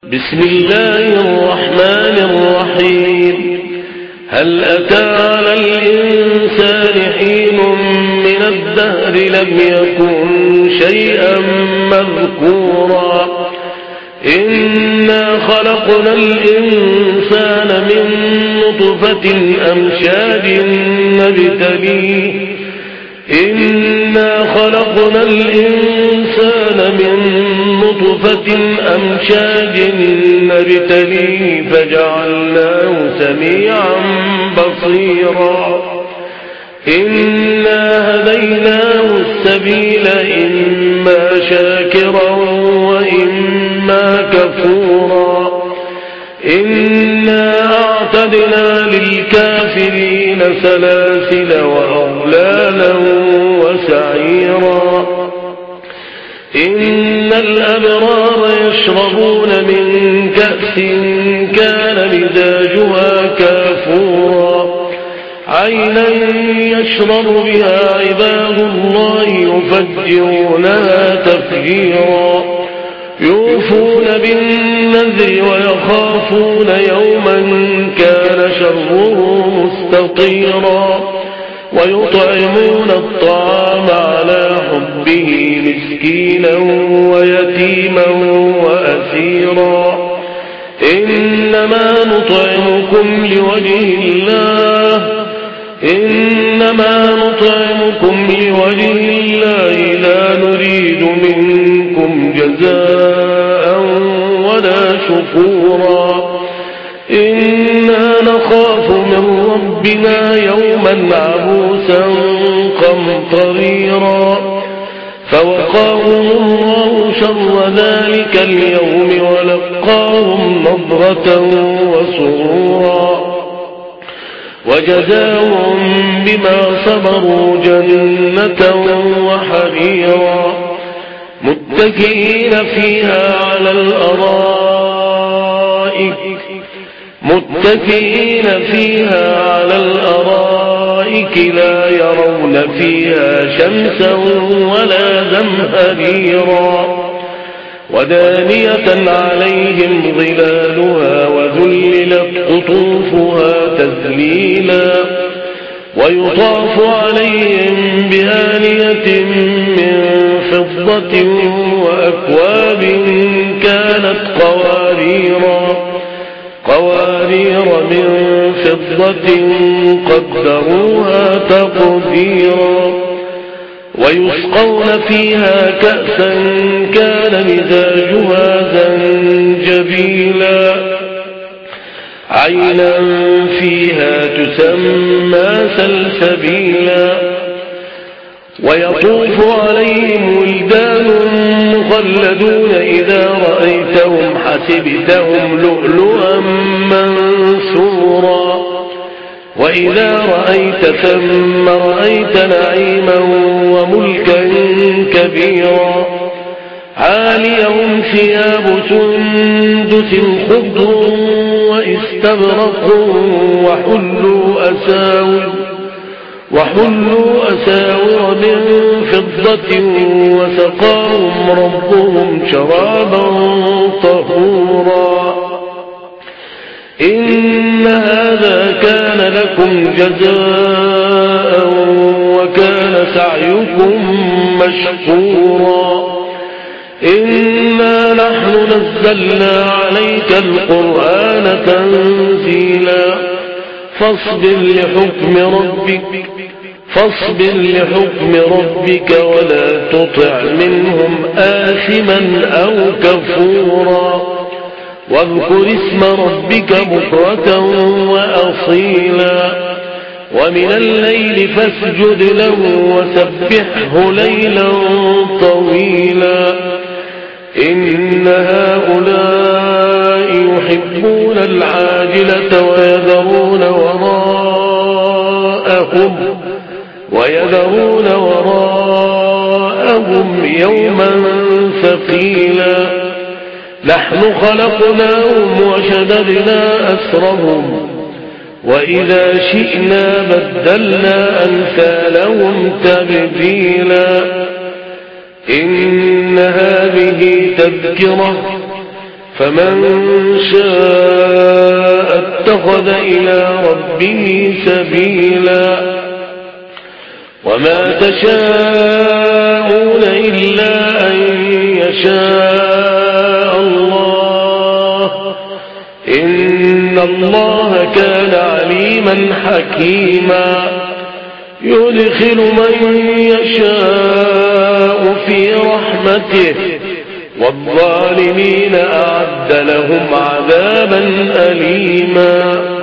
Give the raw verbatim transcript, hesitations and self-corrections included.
بسم الله الرحمن الرحيم. هل أتى على الإنسان حين من الدهر لم يكن شيئا مذكورا إنا خلقنا الإنسان من نطفة أمشاج نبتليه إنا خلقنا الإنسان من نطفة أمشاج نبتليه فجعلناه سميعا بصيرا إنا هديناه السبيل إما شاكرا وإما كفورا إنا أعتدنا للكافرين سلاسل وأغلالا وسعيرا إن الأبرار يشربون من كأس كان مزاجها كافورا عينا يشرب بها عباد الله يفجرونها تفجيرا يوفون بالنذر ويخافون يوما كان شره مستطيرا ويطعمون الطعام على حبه مسكينا ويتيما وأسيرا إنما نطعمكم لوجه الله إنما نطعمكم لوجه الله لا نريد منكم جزاء ولا شكورا إنا نخاف من ربنا يوما عبوسا قمطريرا فوقاهم الله شر ذلك اليوم ولقاهم نضرة وسرورا وجزاهم بما صبروا جنة وحريرا متكئين فيها على الأرائك متكئين فيها على الأرائك لا يرون فيها شمسا ولا زمهريرا ودانية عليهم ظلالها وذللت قطوفها تذليلا ويطاف عليهم بآنية من فضة وأكواب كانت قواريرا قوارير من فضة قدروها تقديرا ويسقون فيها كأسا كان مزاجها زنجبيلا عينا فيها تسمى سلسبيلا ويطوف عليهم ولدان مخلدون إذا رأيتهم حسبتهم لؤلؤا منثورا وإذا رأيت ثم رأيت نعيما وملكا كبيرا عاليهم ثياب سندس خضر واستبرق وحلوا أساور وحلوا أساور من فضة وسقاهم ربهم شرابا طهورا إن هذا كان لكم جزاء وكان سعيكم مشكورا إنا نحن نزلنا عليك القرآن تنزيلا فاصبر لحكم ربك فاصبر لحكم ربك ولا تطع منهم آثما أو كفورا واذكر اسم ربك بكرة وأصيلا ومن الليل فاسجد له وسبحه ليلا طويلا إن هؤلاء يحبون العاجلة ويذرون وراءهم ويذرون وراءهم يوما ثقيلا نحن خلقناهم وشددنا أسرهم وإذا شئنا بدلنا أمثالهم تبديلا إن هذه تذكرة فمن شاء اتخذ إلى ربه سبيلا وما تشاءون إلا أن يشاء الله إن الله كان عليما حكيما يدخل من يشاء في رحمته والظالمين أعد لهم عذابا أليما